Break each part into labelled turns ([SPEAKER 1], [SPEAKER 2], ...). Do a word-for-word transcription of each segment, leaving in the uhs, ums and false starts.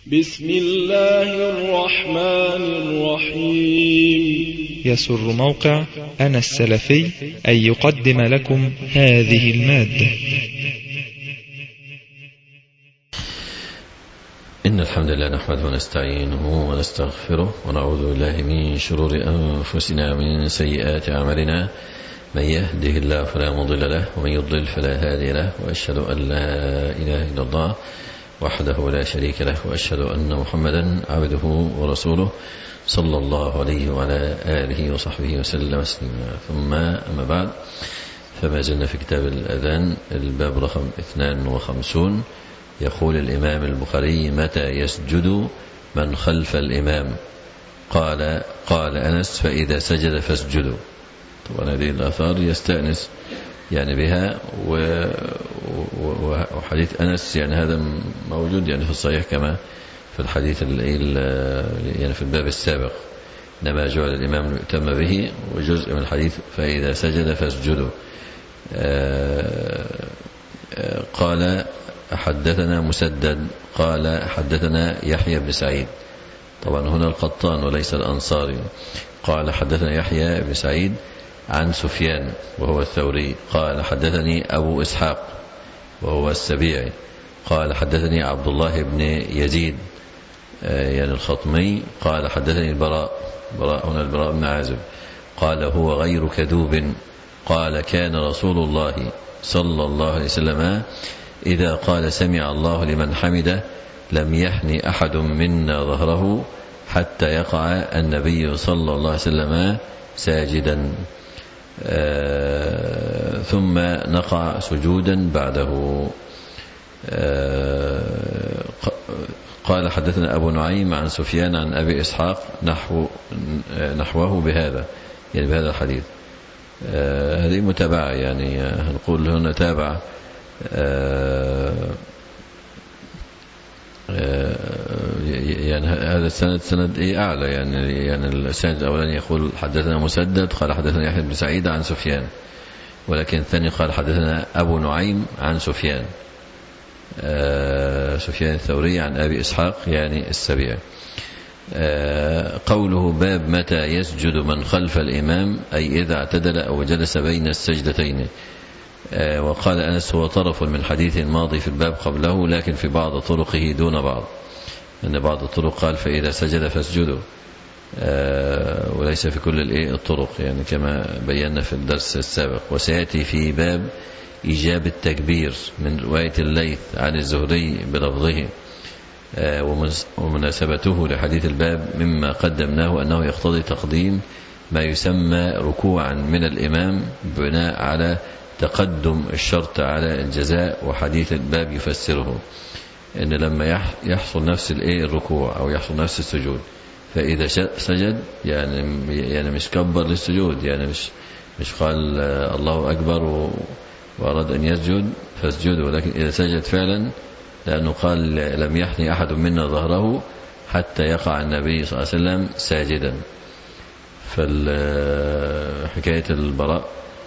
[SPEAKER 1] بسم الله الرحمن الرحيم.
[SPEAKER 2] يسر موقع أنا السلفي أن يقدم لكم هذه المادة.
[SPEAKER 3] إن الحمد لله نحمده ونستعينه ونستغفره ونعوذ بالله من شرور أنفسنا ومن سيئات أعمالنا. من يهده الله فلا مضل له ومن يضلل فلا هادي له، وأشهد أن لا إله إلا الله وحده لا شريك له، وأشهد أن محمدا عبده ورسوله صلى الله عليه وعلى آله وصحبه وسلم تسليما. ثم أما بعد، فما زلنا في كتاب الأذان الباب رقم اثنان وخمسون. يقول الإمام البخاري: متى يسجد من خلف الإمام؟ قال قال أنس: فإذا سجد فاسجدوا. طبعا هذه الآثار يستأنس يعني بها، وحديث أنس يعني هذا موجود يعني في الصحيح كما في الحديث يعني في الباب السابق، إنما جعل الإمام يؤتم به، وجزء من الحديث فإذا سجد فاسجدوا. قال: حدثنا مسدد قال حدثنا يحيى بن سعيد. طبعا هنا القطان وليس الأنصاري. قال: حدثنا يحيى بن سعيد عن سفيان وهو الثوري. قال: حدثني أبو إسحاق وهو السبيعي. قال: حدثني عبد الله بن يزيد يعني الخطمي. قال: حدثني البراء براء هنا البراء بن عازب. قال: هو غير كذوب. قال: كان رسول الله صلى الله عليه وسلم إذا قال سمع الله لمن حمده لم يحن أحد منا ظهره حتى يقع النبي صلى الله عليه وسلم ساجدا، آه ثم نقع سجودا بعده. آه قال: حدثنا أبو نعيم عن سفيان عن أبي إسحاق نحو نحوه بهذا يعني بهذا الحديث. آه هذه متابعة يعني هنقول هنا تابع آه آه يعني هذا السند سند إيه أعلى يعني يعني السند الأولاني يقول حدثنا مسدد قال حدثنا يحيى بن سعيد عن سفيان، ولكن الثاني قال حدثنا أبو نعيم عن سفيان آه سفيان الثوري عن أبي إسحاق يعني السبيعي. آه قوله باب متى يسجد من خلف الإمام، أي إذا اعتدل أو جلس بين السجدتين. آه وقال أنس: هو طرف من حديث ماضي في الباب قبله، لكن في بعض طرقه دون بعض، أن بعض الطرق قال فإذا سجد فاسجدوا، آه وليس في كل الطرق يعني كما بينا في الدرس السابق. وسيأتي في باب إيجاب التكبير من رواية الليث عن الزهري بلفظه، آه ومناسبته لحديث الباب مما قدمناه أنه يقتضي تقديم ما يسمى ركوعا من الإمام بناء على تقدم الشرط على الجزاء، وحديث الباب يفسره إن لما يحصل نفس الركوع أو يحصل نفس السجود فإذا سجد يعني يعني مش كبر للسجود، يعني مش مش قال الله أكبر وأراد أن يسجد فاسجد، ولكن إذا سجد فعلا، لأنه قال لم يحني أحد منا ظهره حتى يقع النبي صلى الله عليه وسلم ساجدا. فالحكاية البراء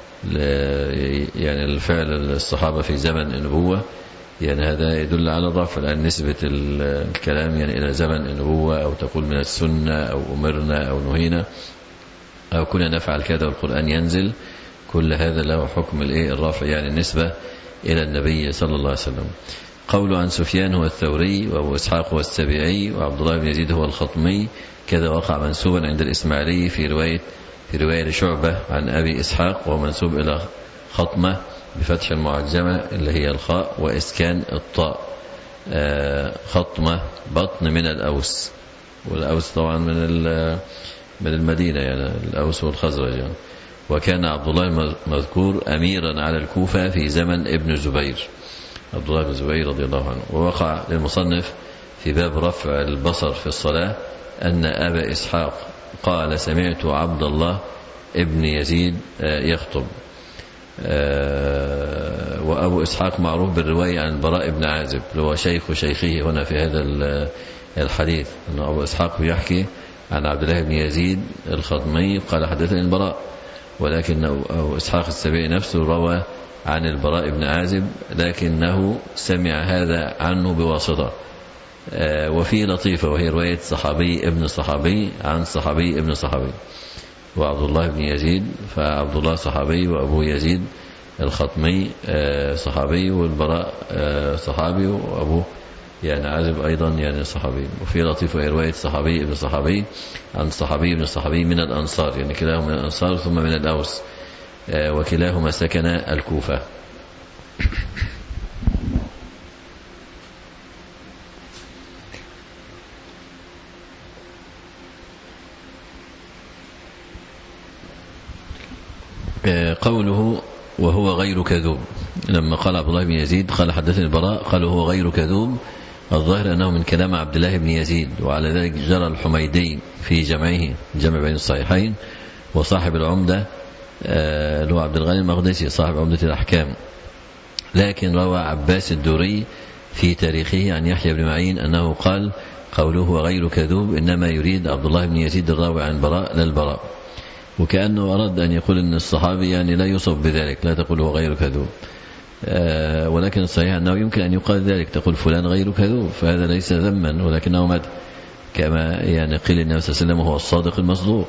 [SPEAKER 3] يعني الفعل الصحابة في زمن النبوة يعني هذا يدل على الرفع، لأن نسبة الكلام يعني إلى زمن النبوة، أو تقول من السنة أو أمرنا أو نهينا أو كنا نفعل كذا والقرآن ينزل، كل هذا له حكم الرفع يعني النسبة إلى النبي صلى الله عليه وسلم. قول عن سفيان هو الثوري، وأبو إسحاق هو السبيعي، وعبد الله بن يزيد هو الخطمي. كذا وقع منسوبا عند الإسماعيلي في رواية في رواية شعبة عن أبي إسحاق، ومنسوب إلى خطمة بفتح المعجمة اللي هي الخاء وإسكان الطاء. آه خطمة بطن من الأوس، والأوس طبعا من من المدينة يعني الأوس والخزرج يعني. وكان عبد الله المذكور أميرا على الكوفة في زمن ابن الزبير، عبد الله بن الزبير رضي الله عنه. ووقع للمصنف في باب رفع البصر في الصلاة أن أبا إسحاق قال سمعت عبد الله ابن يزيد يخطب. وأبو إسحاق معروف بالرواية عن البراء بن عازب اللي هو شيخ شيخه هنا في هذا الحديث، أن أبو إسحاق يحكي عن عبد الله بن يزيد الخطمي قال حدثني البراء، ولكن أبو إسحاق السبيعي نفسه روى عن البراء بن عازب، لكنه سمع هذا عنه بواسطة، وفي لطيفة وهي رواية صحابي ابن صحابي عن صحابي ابن صحابي، وعبد الله بن يزيد، فعبد الله صحابي وأبو يزيد الخطمي صحابي، والبراء صحابي، وأبوه يعني عازب أيضا يعني صحابي. وفي لطيفة وهي رواية صحابي ابن صحابي عن صحابي ابن صحابي من الأنصار، يعني كلاهما من الأنصار ثم من الأوس، وكلاهما سكن الكوفة. قوله وهو غير كذوب، لما قال عبد الله بن يزيد قال حدثني البراء قال وهو غير كذوب، الظاهر أنه من كلام عبد الله بن يزيد، وعلى ذلك جرى الحميدي في جمعه جمع بين الصحيحين، وصاحب العمدة اللي هو عبد الغني المقدسي صاحب عمدة الأحكام. لكن روى عباس الدوري في تاريخه عن يحيى بن معين أنه قال قوله هو غير كذوب إنما يريد عبد الله بن يزيد الراوي عن البراء لا البراء، وكأنه أراد أن يقول أن الصحابي يعني لا يوصف بذلك، لا تقول هو غير كذوب، آه ولكن الصحيح أنه يمكن أن يقال ذلك، تقول فلان غير كذوب، فهذا ليس ذما ولكنه مدح، كما يعني قيل النبي صلى الله عليه وسلم هو الصادق المصدوق،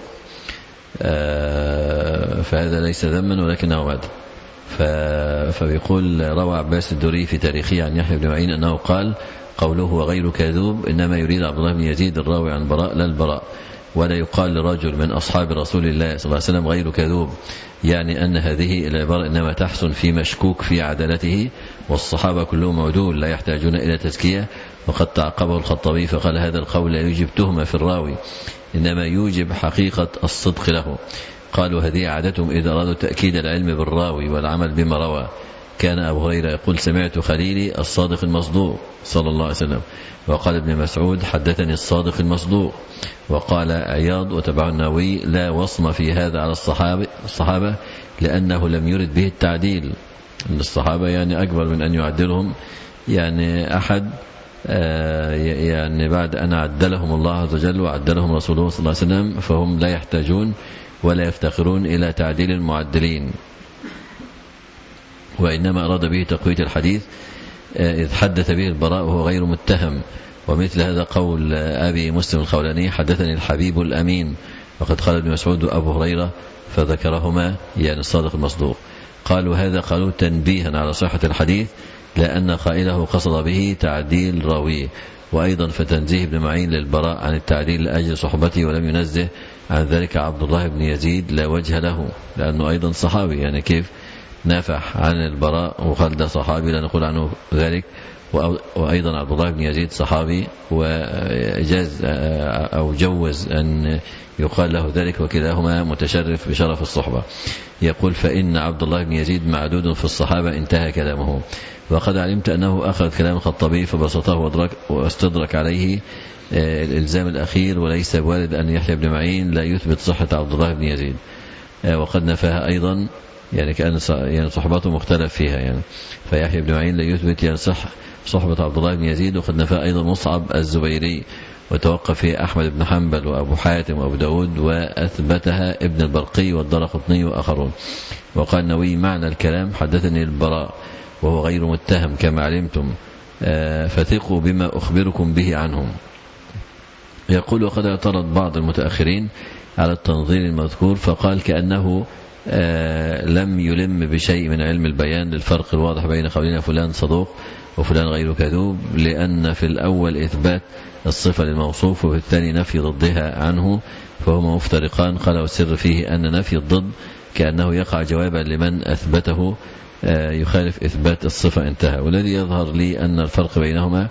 [SPEAKER 3] آه فهذا ليس ذما ولكنه مدح. فبيقول روى عباس الدوري في تاريخه عن يحيى بن معين أنه قال قوله هو غير كذوب إنما يريد عبد الله بن يزيد الراوي عن البراء لا البراء، ولا يقال لرجل من أصحاب رسول الله صلى الله عليه وسلم غير كذوب، يعني أن هذه العبارة إنما تحسن في مشكوك في عدالته، والصحابة كلهم عدول لا يحتاجون إلى تزكية. وقد تعقبه الخطابي فقال هذا القول لا يوجب تهمة في الراوي، إنما يوجب حقيقة الصدق له. قالوا هذه عادتهم إذا أرادوا تأكيد العلم بالراوي والعمل بما روى. كان أبو هريرة يقول سمعت خليلي الصادق المصدوق صلى الله عليه وسلم، وقال ابن مسعود حدثني الصادق المصدوق، وقال عياض وتبع النووي لا وصم في هذا على الصحابة, الصحابة لأنه لم يرد به التعديل، أن الصحابة يعني أكبر من أن يعدلهم يعني أحد، يعني بعد أن عدلهم الله عز وجل وعدلهم رسوله صلى الله عليه وسلم، فهم لا يحتاجون ولا يفتخرون إلى تعديل المعدلين، وإنما أراد به تقوية الحديث إذ حدث به البراء وهو غير متهم. ومثل هذا قول أبي مسلم الخولاني حدثني الحبيب الأمين، وقد قال ابن مسعود وأبو هريرة فذكرهما يعني الصادق المصدوق. قالوا هذا قالوا تنبيها على صحة الحديث لأن قائله قصد به تعديل راويه، وأيضا فتنزيه ابن معين للبراء عن التعديل لأجل صحبته، ولم ينزه عن ذلك عبد الله بن يزيد لا وجه له، لأنه أيضا صحابي، يعني كيف نافح عن البراء وقال ده صحابي لا نقول عنه ذلك، وأيضا عبد الله بن يزيد صحابي وجاز أو جوز أن يقال له ذلك، وكلاهما متشرف بشرف الصحبة. يقول فإن عبد الله بن يزيد معدود في الصحابة، انتهى كلامه. وقد علمت أنه أخذ كلام الخطابي فبسطه واستدرك عليه الإلزام الأخير، وليس بوارد أن يحيى بن معين لا يثبت صحة عبد الله بن يزيد، وقد نفاها أيضا، يعني كأن يعني صحبته مختلف فيها، يعني فيحيى بن معين لا يثبت يعني صح صحبة عبد الله بن يزيد، وقد نفى أيضا مصعب الزبيري، وتوقف فيه أحمد بن حنبل وأبو حاتم وأبو داود، وأثبتها ابن البرقي والدرقطني وآخرون. وقال النووي معنى الكلام حدثني البراء وهو غير متهم كما علمتم، فثقوا بما أخبركم به عنهم. يقول وقد اعترض بعض المتأخرين على التنظير المذكور، فقال كأنه لم يلم بشيء من علم البيان للفرق الواضح بين قولنا فلان صدوق وفلان غير كذوب، لأن في الأول إثبات الصفة للموصوف، وفي الثاني نفي ضدها عنه، فهما مفترقان. قال والسر فيه أن نفي الضد كأنه يقع جوابا لمن أثبته يخالف إثبات الصفة، انتهى. والذي يظهر لي أن الفرق بينهما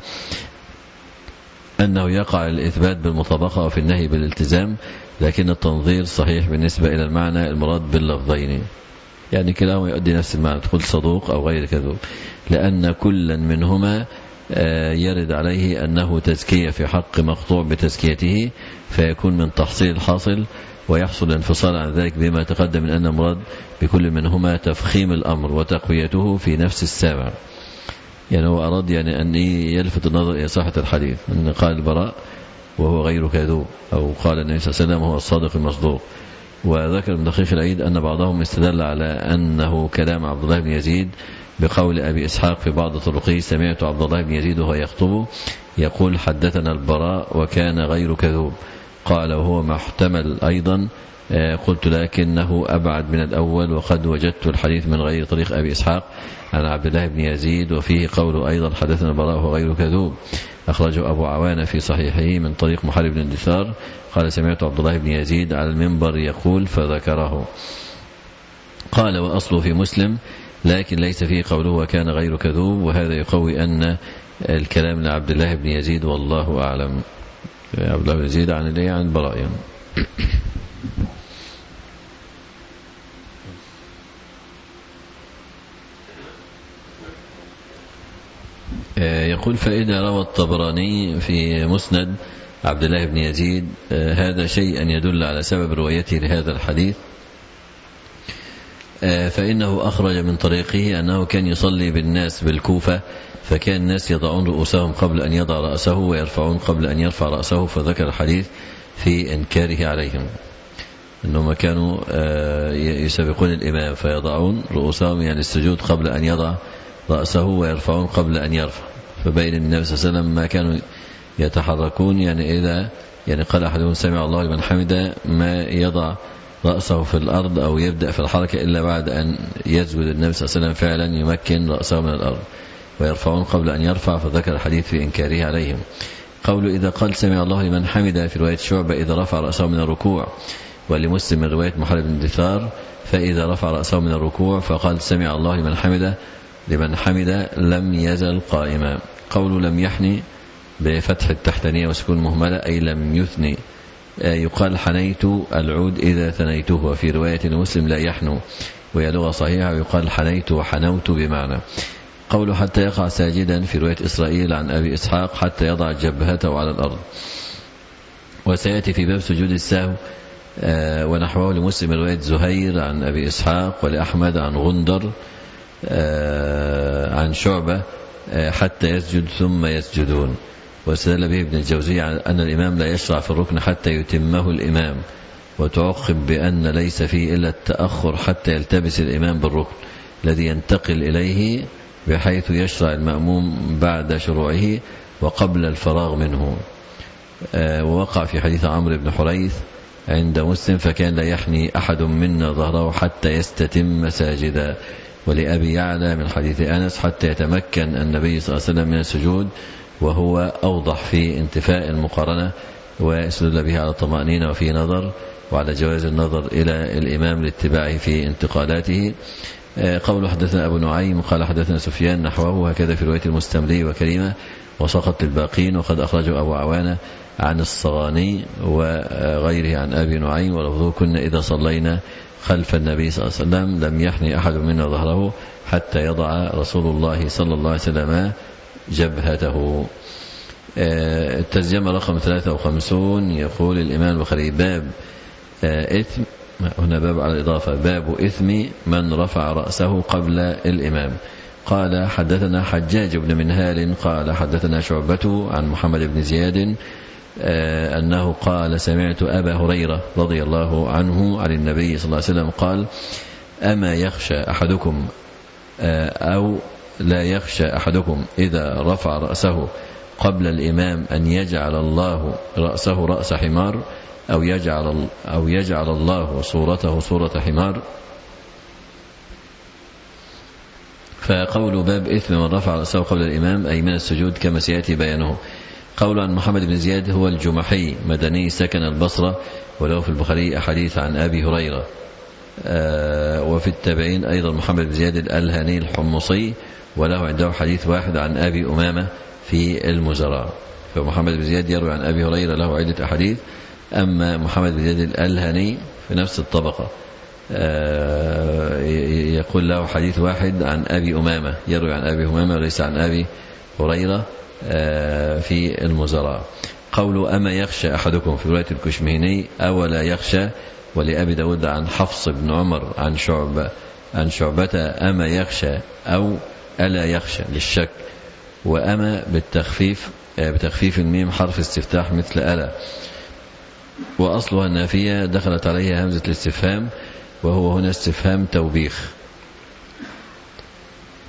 [SPEAKER 3] أنه يقع الإثبات بالمطابقة وفي النهي بالالتزام، لكن التنظير صحيح بالنسبة إلى المعنى المراد باللفظين، يعني كلاهما يؤدي نفس المعنى، تقول صدوق أو غير كذوب، لأن كلا منهما يرد عليه أنه تزكية في حق مقطوع بتزكيته، فيكون من تحصيل الحاصل، ويحصل الانفصال عن ذلك بما تقدم من أن مراد بكل منهما تفخيم الأمر وتقويته في نفس السامع. يعني هو أراد يعني أن يلفت النظر إلى صحة الحديث، أن قال البراء وهو غير كذوب، أو قال النبي صلى الله عليه وسلم هو الصادق المصدوق. وذكر ابن دقيق العيد أن بعضهم استدل على أنه كلام عبد الله بن يزيد بقول أبي إسحاق في بعض طرقه سمعت عبد الله بن يزيد وهو يخطب يقول حدثنا البراء وكان غير كذوب. قال وهو محتمل أيضا، قلت لكنه أبعد من الأول، وقد وجدت الحديث من غير طريق أبي إسحاق عن عبد الله بن يزيد وفيه قول أيضا حدثنا البراء وهو غير كذوب، أخرجه أبو عوانة في صحيحه من طريق محارب بن الدثار قال سمعت عبد الله بن يزيد على المنبر يقول فذكره. قال وأصله في مسلم لكن ليس فيه قوله وكان غير كذوب، وهذا يقوي أن الكلام لعبد الله بن يزيد والله أعلم. عبد الله بن يزيد عن عن البراء يعني. يقول فإذا روى الطبراني في مسند عبد الله بن يزيد هذا شيئا يدل على سبب روايته لهذا الحديث، فإنه أخرج من طريقه أنه كان يصلي بالناس بالكوفة، فكان الناس يضعون رؤوسهم قبل أن يضع رأسه ويرفعون قبل أن يرفع رأسه، فذكر الحديث في إنكاره عليهم أنهم كانوا يسبقون الإمام فيضعون رؤوسهم يعني السجود قبل أن يضع رأسه ويرفعون قبل أن يرفع، فبين النبي صلى الله عليه وسلم ما كانوا يتحركون، يعني إذا يعني قال أحدهم سمع الله لمن حمده ما يضع رأسه في الأرض أو يبدأ في الحركة إلا بعد أن يسجد النبي صلى الله عليه وسلم فعلا يمكن رأسه من الأرض، ويرفعون قبل أن يرفع، فذكر الحديث في إنكاره عليهم. قوله إذا قال سمع الله لمن حمده في رواية شعبة إذا رفع رأسه من الركوع، ولمسلم من رواية محارب بن الدثار فإذا رفع رأسه من الركوع فقال سمع الله لمن حمده لمن حمد لم يزل قائما. قول لم يحني بفتح التحتانية وسكون مهملة أي لم يثني، يقال حنيت العود إذا ثنيته، وفي رواية المسلم لا يحنو وهي لغة صحيحة، ويقال حنيت وحنوت بمعنى. قول حتى يقع ساجدا في رواية إسرائيل عن أبي إسحاق حتى يضع جبهته على الأرض، وسيأتي في باب سجود السهو ونحوه لمسلم رواية زهير عن أبي إسحاق ولأحمد عن غندر عن شعبة حتى يسجد ثم يسجدون. واستدل به ابن الجوزي على أن الإمام لا يشرع في الركن حتى يتمه الإمام، وتعقب بأن ليس فيه إلا التأخر حتى يلتبس الإمام بالركن الذي ينتقل إليه، بحيث يشرع المأموم بعد شروعه وقبل الفراغ منه. ووقع في حديث عمرو بن حريث عند مسلم فكان لا يحني أحد منا ظهره حتى يستتم ساجدا. ولأبي يعلى من حديث أنس حتى يتمكن النبي صلى الله عليه وسلم من السجود، وهو أوضح في انتفاء المقارنة، ويستدل به على الطمأنينة وفي نظر، وعلى جواز النظر إلى الإمام لاتباعه في انتقالاته. قول حدثنا أبو نعيم قال حدثنا سفيان نحوه، هكذا في رواية المستملي وكريمة، وسقط الباقين، وقد أخرجه أبو عوانة عن الصغاني وغيره عن أبي نعيم، ولفظه كنا إذا صلينا خلف النبي صلى الله عليه وسلم لم يحني أحد منا ظهره حتى يضع رسول الله صلى الله عليه وسلم جبهته. الترجمة رقم ثلاثة وخمسون يقول الإمام البخاري باب إثم، هنا باب على الإضافة، باب إثم من رفع رأسه قبل الإمام. قال حدثنا حجاج بن منهال قال حدثنا شعبة عن محمد بن زياد أنه قال سمعت أبا هريرة رضي الله عنه عن النبي صلى الله عليه وسلم قال أما يخشى أحدكم أو لا يخشى أحدكم إذا رفع رأسه قبل الإمام أن يجعل الله رأسه رأس حمار أو يجعل, أو يجعل الله صورته صورة حمار. فقول باب إثم من رفع رأسه قبل الإمام أي من السجود كما سيأتي بيانه. قول عن محمد بن زياد هو الجمحي مدني سكن البصرة، وله في البخاري أحاديث عن أبي هريرة. آه وفي التابعين أيضا محمد بن زياد الألهاني الحمصي، وله عنده حديث واحد عن أبي أمامة في المزراء. فمحمد بن زياد يروي عن أبي هريرة له عدة أحاديث، أما محمد بن زياد الألهاني في نفس الطبقة آه يقول له حديث واحد عن أبي أمامة، يروي عن أبي أمامة وليس عن أبي هريرة في المزراء. قول أما يخشى أحدكم في رواية الكشمهني أو لا يخشى، ولأبي داود عن حفص بن عمر عن شعبة عن شعبة أما يخشى أو ألا يخشى للشك، وأما بالتخفيف بتخفيف الميم حرف استفتاح مثل ألا، وأصلها النافية دخلت عليها همزة الاستفهام، وهو هنا استفهام توبيخ.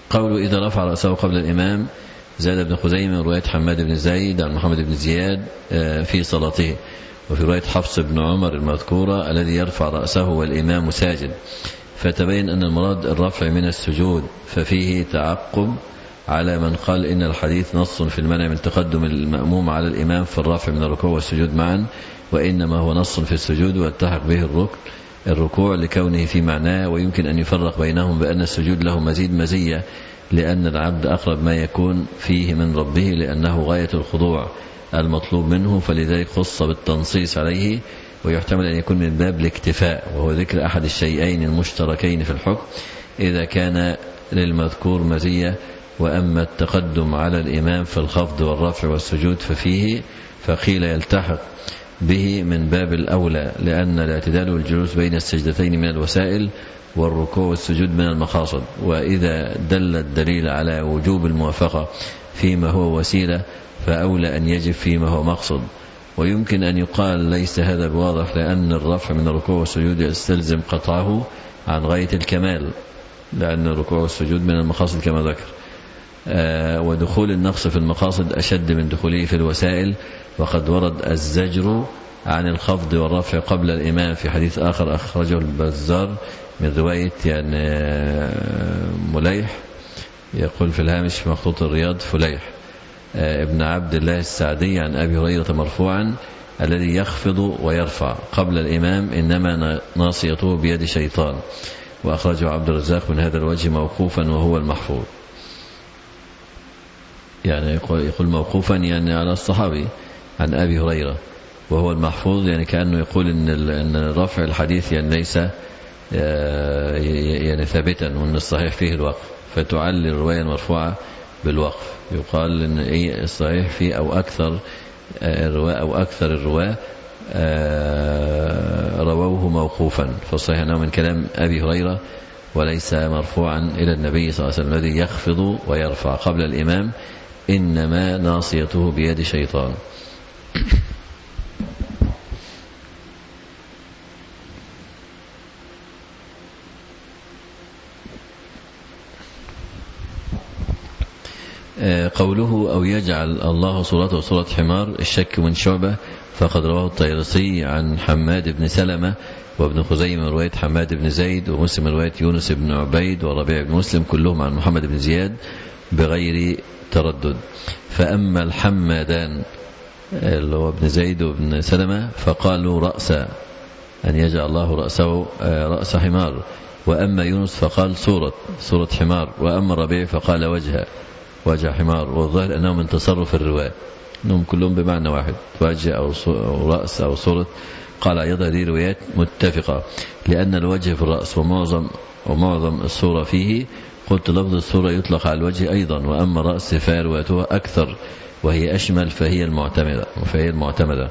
[SPEAKER 3] قوله إذا رفع رأسه قبل الإمام زاد ابن خزيمة رواية حماد بن زيد عن محمد بن زياد في صلاته، وفي رواية حفص بن عمر المذكورة الذي يرفع رأسه والإمام ساجد، فتبين أن المراد الرفع من السجود، ففيه تعقب على من قال إن الحديث نص في المنع من تقدم المأموم على الإمام في الرفع من الركوع والسجود معا، وإنما هو نص في السجود والتحق به الركن الركوع لكونه في معناه، ويمكن أن يفرق بينهم بأن السجود له مزيد مزية لأن العبد أقرب ما يكون فيه من ربه لأنه غاية الخضوع المطلوب منه، فلذلك خص بالتنصيص عليه، ويحتمل أن يكون من باب الاكتفاء وهو ذكر أحد الشيئين المشتركين في الحكم إذا كان للمذكور مزية. وأما التقدم على الإمام في الخفض والرفع والسجود ففيه فقيل يلتحق به من باب الأولى، لأن الاعتدال والجلوس بين السجدتين من الوسائل والركوع والسجود من المقاصد، وإذا دل الدليل على وجوب الموافقة فيما هو وسيلة فأولى أن يجب فيما هو مقصد. ويمكن أن يقال ليس هذا بواضح، لأن الرفع من الركوع والسجود يستلزم قطعه عن غاية الكمال، لأن الركوع والسجود من المقاصد كما ذكر، آه ودخول النقص في المقاصد أشد من دخوله في الوسائل، وقد ورد الزجر عن الخفض والرفع قبل الإمام في حديث آخر أخرجه البزار من رواية يعني مليح، يقول في الهامش مخطوط الرياض فليح ابن عبد الله السعدي عن أبي هريرة مرفوعا الذي يخفض ويرفع قبل الإمام إنما ناصيته بيد شيطان، وأخرجه عبد الرزاق من هذا الوجه موقوفا وهو المحفوظ. يعني يقول موقوفا يعني على الصحابي عن أبي هريرة وهو المحفوظ، يعني كأنه يقول إن رفع الحديث يعني ليس يعني ثابتا، وأن الصحيح فيه الوقف، فتعلل الرواية المرفوعة بالوقف. يقال إن إيه الصحيح فيه أو أكثر الرواة أو أكثر الرواة رووه موقوفا، فالصحيح أنه من كلام أبي هريرة وليس مرفوعا إلى النبي صلى الله عليه وسلم الذي يخفض ويرفع قبل الإمام إنما ناصيته بيد شيطان. قوله أو يجعل الله صورته صورة حمار الشك من شعبة، فقد رواه الطيرسي عن حماد بن سلمة وابن خزيمة رواية حماد بن زيد، ومسلم رواية يونس بن عبيد وربيع بن مسلم كلهم عن محمد بن زياد بغير تردد. فأما الحمادان اللي هو ابن زيد وابن سلمة فقالوا رأس، أن يجعل الله رأسه رأس حمار، وأما يونس فقال صورة صورة حمار، وأما الربيع فقال وجه وجه حمار، والظاهر أنه من تصرف الرواة أنهم كلهم بمعنى واحد، وجه أو رأس أو صورة. قال أيضا هذه روايات متفقة لأن الوجه في الرأس ومعظم ومعظم الصورة فيه، قلت لفظ الصورة يطلق على الوجه أيضا، وأما الرأس فروايتها أكثر وهي أشمل فهي المعتمدة فهي المعتمدة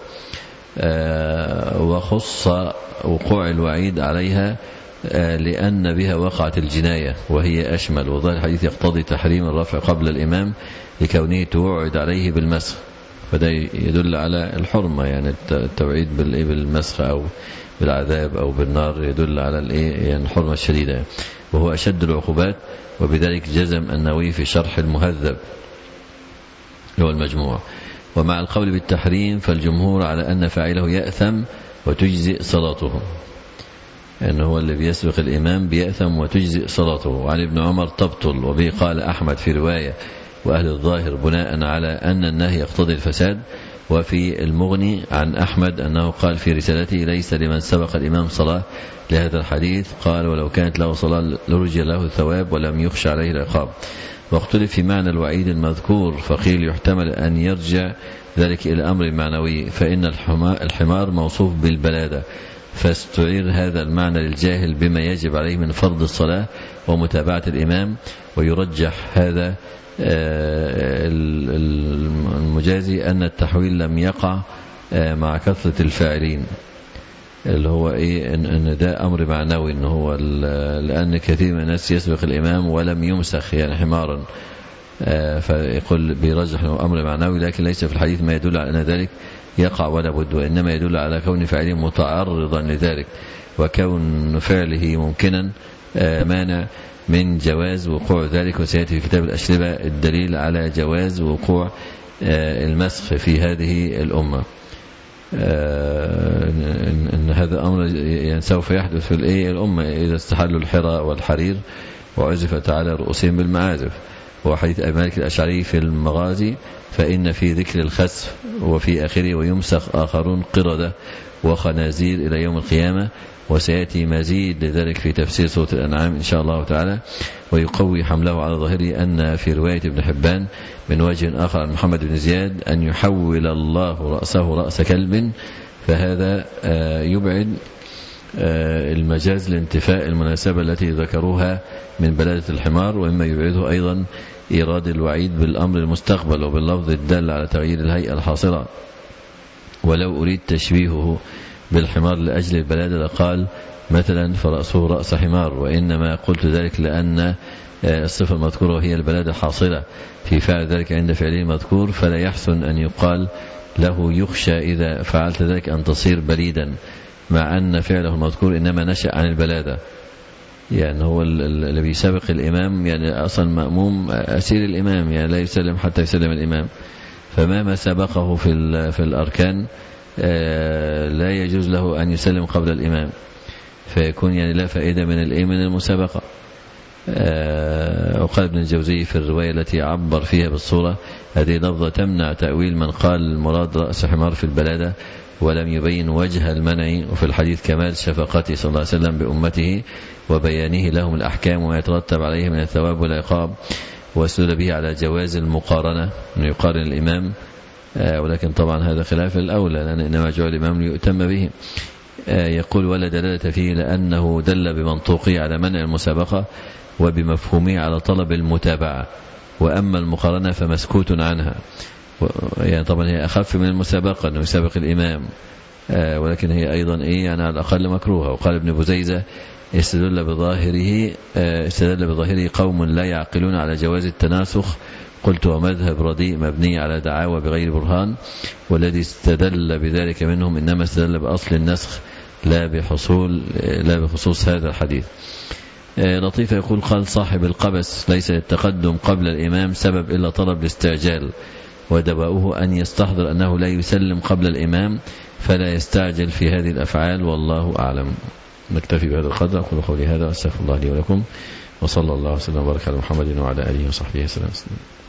[SPEAKER 3] آه وخص وقوع الوعيد عليها آه لأن بها وقعت الجناية وهي أشمل، وظاهر الحديث يقتضي تحريم الرفع قبل الإمام لكونه توعد عليه بالمسخ، فده يدل على الحرمة، يعني التوعيد بالمسخ أو بالعذاب أو بالنار يدل على يعني الحرمة الشديدة، وهو أشد العقوبات. وبذلك جزم النووي في شرح المهذب هو المجموع. ومع القول بالتحريم فالجمهور على أن فاعله يأثم وتجزئ صلاته، أنه هو اللي بيسبق الإمام بيأثم وتجزئ صلاته. وعن ابن عمر تبطل، وبه قال أحمد في رواية وأهل الظاهر بناء على أن النهي يقتضي الفساد. وفي المغني عن أحمد أنه قال في رسالته ليس لمن سبق الإمام صلاة لهذا الحديث، قال ولو كانت له صلاة لرجي له الثواب ولم يخشى عليه العقاب. واختلف في معنى الوعيد المذكور، فقيل يحتمل أن يرجع ذلك إلى أمر معنوي، فإن الحمار موصوف بالبلادة، فاستعير هذا المعنى للجاهل بما يجب عليه من فرض الصلاة ومتابعة الإمام. ويرجح هذا المجازي أن التحويل لم يقع مع كثرة الفاعلين، اللي هو إيه إن ده أمر معنوي، إن هو لأن كثير من الناس يسبق الإمام ولم يمسخ يعني حمارا، فيقول بيرجح أمر معنوي، لكن ليس في الحديث ما يدل على أن ذلك يقع ولا بد، وإنما يدل على كون فعله متعرضا لذلك، وكون فعله ممكنا مانع من جواز وقوع ذلك، وسيأتي في كتاب الأشربة الدليل على جواز وقوع المسخ في هذه الأمة. إن هذا أمر يعني سوف يحدث في الأمة إذا استحلوا الحراء والحرير وعزفت على رؤوسهم بالمعازف. وحديث أبي مالك الأشعري في المغازي فإن في ذكر الخسف وفي آخره ويمسخ آخرون قردة وخنازير إلى يوم القيامة. وسيأتي مزيد لذلك في تفسير سورة الأنعام إن شاء الله تعالى. ويقوي حمله على ظاهره أن في رواية ابن حبان من وجه آخر عن محمد بن زياد أن يحول الله رأسه رأس كلب، فهذا يبعد المجاز لانتفاء المناسبة التي ذكروها من بلادة الحمار، وإما يبعده أيضا إيراد الوعيد بالأمر المستقبل وباللفظ الدال على تغيير الهيئة الحاصلة. ولو أريد تشبيهه بالحمار لأجل البلادة لقال مثلا فرأسه رأس حمار، وإنما قلت ذلك لأن الصفة المذكورة هي البلادة الحاصلة في فعل ذلك عند فعله المذكور، فلا يحسن أن يقال له يخشى إذا فعلت ذلك أن تصير بليدا، مع أن فعله المذكور إنما نشأ عن البلادة. يعني هو اللي بيسابق الإمام يعني أصلا مأموم أسير الإمام، يعني لا يسلم حتى يسلم الإمام، فما ما سبقه في في الأركان لا يجوز له أن يسلم قبل الإمام، فيكون يعني لا فائدة من الإيه من المسابقة. وقال ابن الجوزي في الرواية التي عبر فيها بالصورة هذه لفظة تمنع تأويل من قال المراد رأس حمار في البلادة ولم يبين وجه المنع. وفي الحديث كمال شفقته صلى الله عليه وسلم بأمته وبيانه لهم الأحكام وما يترتب عليه من الثواب والعقاب، واستدل به على جواز المقارنة أنه يقارن الإمام، ولكن طبعا هذا خلاف الأولى لأن إنما جعل الإمام ليؤتم به. يقول ولا دلالة فيه لأنه دل بمنطوقه على منع المسابقة وبمفهومه على طلب المتابعة، وأما المقارنة فمسكوت عنها. يعني طبعا هي أخف من المسابقة أنه يسابق الإمام، ولكن هي أيضا إيه يعني على الأقل مكروهة. وقال ابن بزيزة استدل بظاهره استدل بظاهره قوم لا يعقلون على جواز التناسخ. قلت ومذهب رديء مبني على دعاوى بغير برهان، والذي استدل بذلك منهم إنما استدل بأصل النسخ لا بحصول لا بخصوص هذا الحديث. لطيف يقول قال صاحب القبس ليس التقدم قبل الإمام سبب إلا طلب الاستعجال، ودواؤه أن يستحضر أنه لا يسلم قبل الإمام فلا يستعجل في هذه الأفعال، والله أعلم. نكتفي بهذا القدر. أقول قولي هذا وأستغفر الله لي ولكم، وصلى الله وسلم وبارك على محمد وعلى آله وصحبه وسلم.